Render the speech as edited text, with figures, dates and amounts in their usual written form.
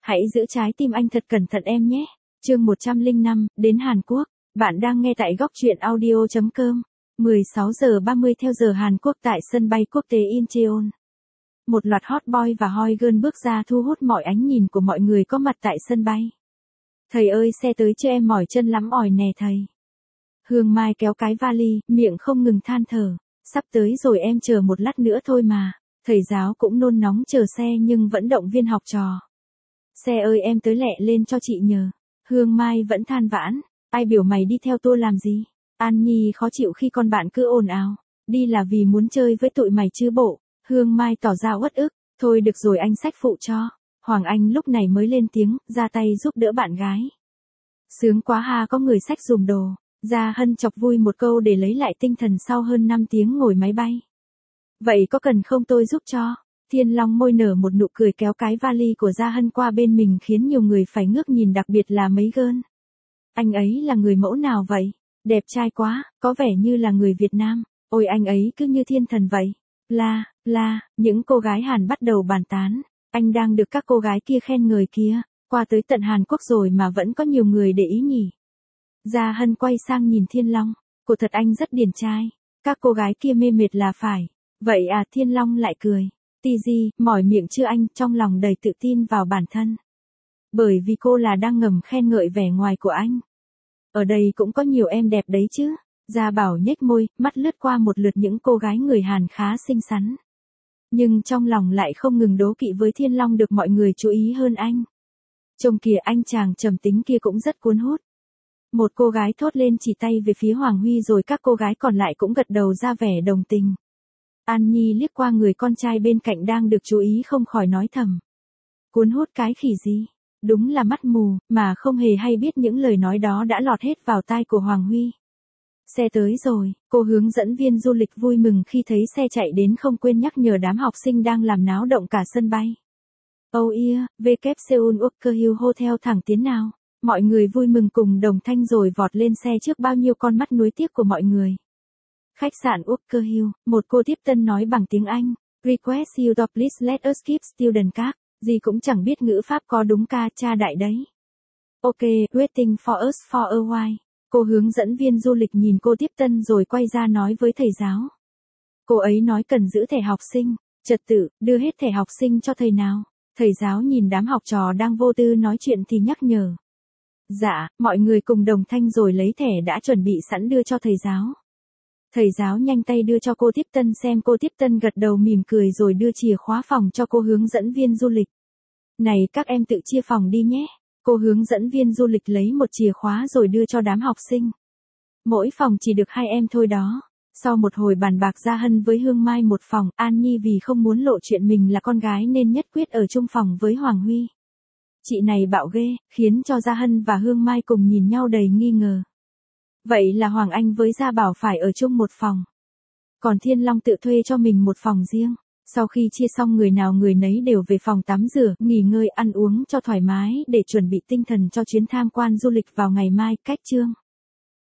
Hãy giữ trái tim anh thật cẩn thận em nhé. Chương 105, đến Hàn Quốc. Bạn đang nghe tại góc truyện audio.com. 16 giờ 30 theo giờ Hàn Quốc tại sân bay quốc tế Incheon. Một loạt hot boy và hot girl bước ra thu hút mọi ánh nhìn của mọi người có mặt tại sân bay. Thầy ơi xe tới chưa em mỏi chân lắm ỏi nè thầy. Hương Mai kéo cái vali, miệng không ngừng than thở. Sắp tới rồi em chờ một lát nữa thôi mà. Thầy giáo cũng nôn nóng chờ xe nhưng vẫn động viên học trò. Xe ơi em tới lẹ lên cho chị nhờ. Hương Mai vẫn than vãn. Ai biểu mày đi theo tour làm gì? An Nhi khó chịu khi con bạn cứ ồn ào. Đi là vì muốn chơi với tụi mày chứ bộ. Hương Mai tỏ ra uất ức. Thôi được rồi anh xách phụ cho. Hoàng Anh lúc này mới lên tiếng, ra tay giúp đỡ bạn gái. Sướng quá ha có người xách dùm đồ. Gia Hân chọc vui một câu để lấy lại tinh thần sau hơn 5 tiếng ngồi máy bay. Vậy có cần không tôi giúp cho? Thiên Long môi nở một nụ cười kéo cái vali của Gia Hân qua bên mình khiến nhiều người phải ngước nhìn đặc biệt là mấy girl. Anh ấy là người mẫu nào vậy? Đẹp trai quá, có vẻ như là người Việt Nam. Ôi anh ấy cứ như thiên thần vậy. Những cô gái Hàn bắt đầu bàn tán. Anh đang được các cô gái kia khen ngợi kia. Qua tới tận Hàn Quốc rồi mà vẫn có nhiều người để ý nhỉ. Gia Hân quay sang nhìn Thiên Long. Cô thật anh rất điển trai. Các cô gái kia mê mệt là phải. Vậy à Thiên Long lại cười. Tì mỏi miệng chưa anh trong lòng đầy tự tin vào bản thân. Bởi vì cô là đang ngầm khen ngợi vẻ ngoài của anh. Ở đây cũng có nhiều em đẹp đấy chứ. Gia Bảo nhếch môi, mắt lướt qua một lượt những cô gái người Hàn khá xinh xắn. Nhưng trong lòng lại không ngừng đố kỵ với Thiên Long được mọi người chú ý hơn anh. Trông kìa anh chàng trầm tính kia cũng rất cuốn hút. Một cô gái thốt lên chỉ tay về phía Hoàng Huy rồi các cô gái còn lại cũng gật đầu ra vẻ đồng tình. An Nhi liếc qua người con trai bên cạnh đang được chú ý không khỏi nói thầm. Cuốn hút cái khỉ gì? Đúng là mắt mù, mà không hề hay biết những lời nói đó đã lọt hết vào tai của Hoàng Huy. Xe tới rồi, cô hướng dẫn viên du lịch vui mừng khi thấy xe chạy đến không quên nhắc nhở đám học sinh đang làm náo động cả sân bay. Oh yeah, WK Seoul Walker Hill Hotel thẳng tiến nào. Mọi người vui mừng cùng đồng thanh rồi vọt lên xe trước bao nhiêu con mắt nuối tiếc của mọi người. Khách sạn Walker Hill, một cô tiếp tân nói bằng tiếng Anh. Request you to please let us keep student card. Gì cũng chẳng biết ngữ pháp có đúng ca cha đại đấy. Ok, waiting for us for a while. Cô hướng dẫn viên du lịch nhìn cô tiếp tân rồi quay ra nói với thầy giáo. Cô ấy nói cần giữ thẻ học sinh. Trật tự, đưa hết thẻ học sinh cho thầy nào. Thầy giáo nhìn đám học trò đang vô tư nói chuyện thì nhắc nhở. Dạ, mọi người cùng đồng thanh rồi lấy thẻ đã chuẩn bị sẵn đưa cho thầy giáo. Thầy giáo nhanh tay đưa cho cô tiếp tân xem cô tiếp tân gật đầu mỉm cười rồi đưa chìa khóa phòng cho cô hướng dẫn viên du lịch. Này các em tự chia phòng đi nhé. Cô hướng dẫn viên du lịch lấy một chìa khóa rồi đưa cho đám học sinh. Mỗi phòng chỉ được 2 em thôi đó. Sau một hồi bàn bạc Gia Hân với Hương Mai một phòng, An Nhi vì không muốn lộ chuyện mình là con gái nên nhất quyết ở chung phòng với Hoàng Huy. Chị này bạo ghê, khiến cho Gia Hân và Hương Mai cùng nhìn nhau đầy nghi ngờ. Vậy là Hoàng Anh với Gia Bảo phải ở chung một phòng. Còn Thiên Long tự thuê cho mình một phòng riêng. Sau khi chia xong người nào người nấy đều về phòng tắm rửa, nghỉ ngơi ăn uống cho thoải mái để chuẩn bị tinh thần cho chuyến tham quan du lịch vào ngày mai. Cách chương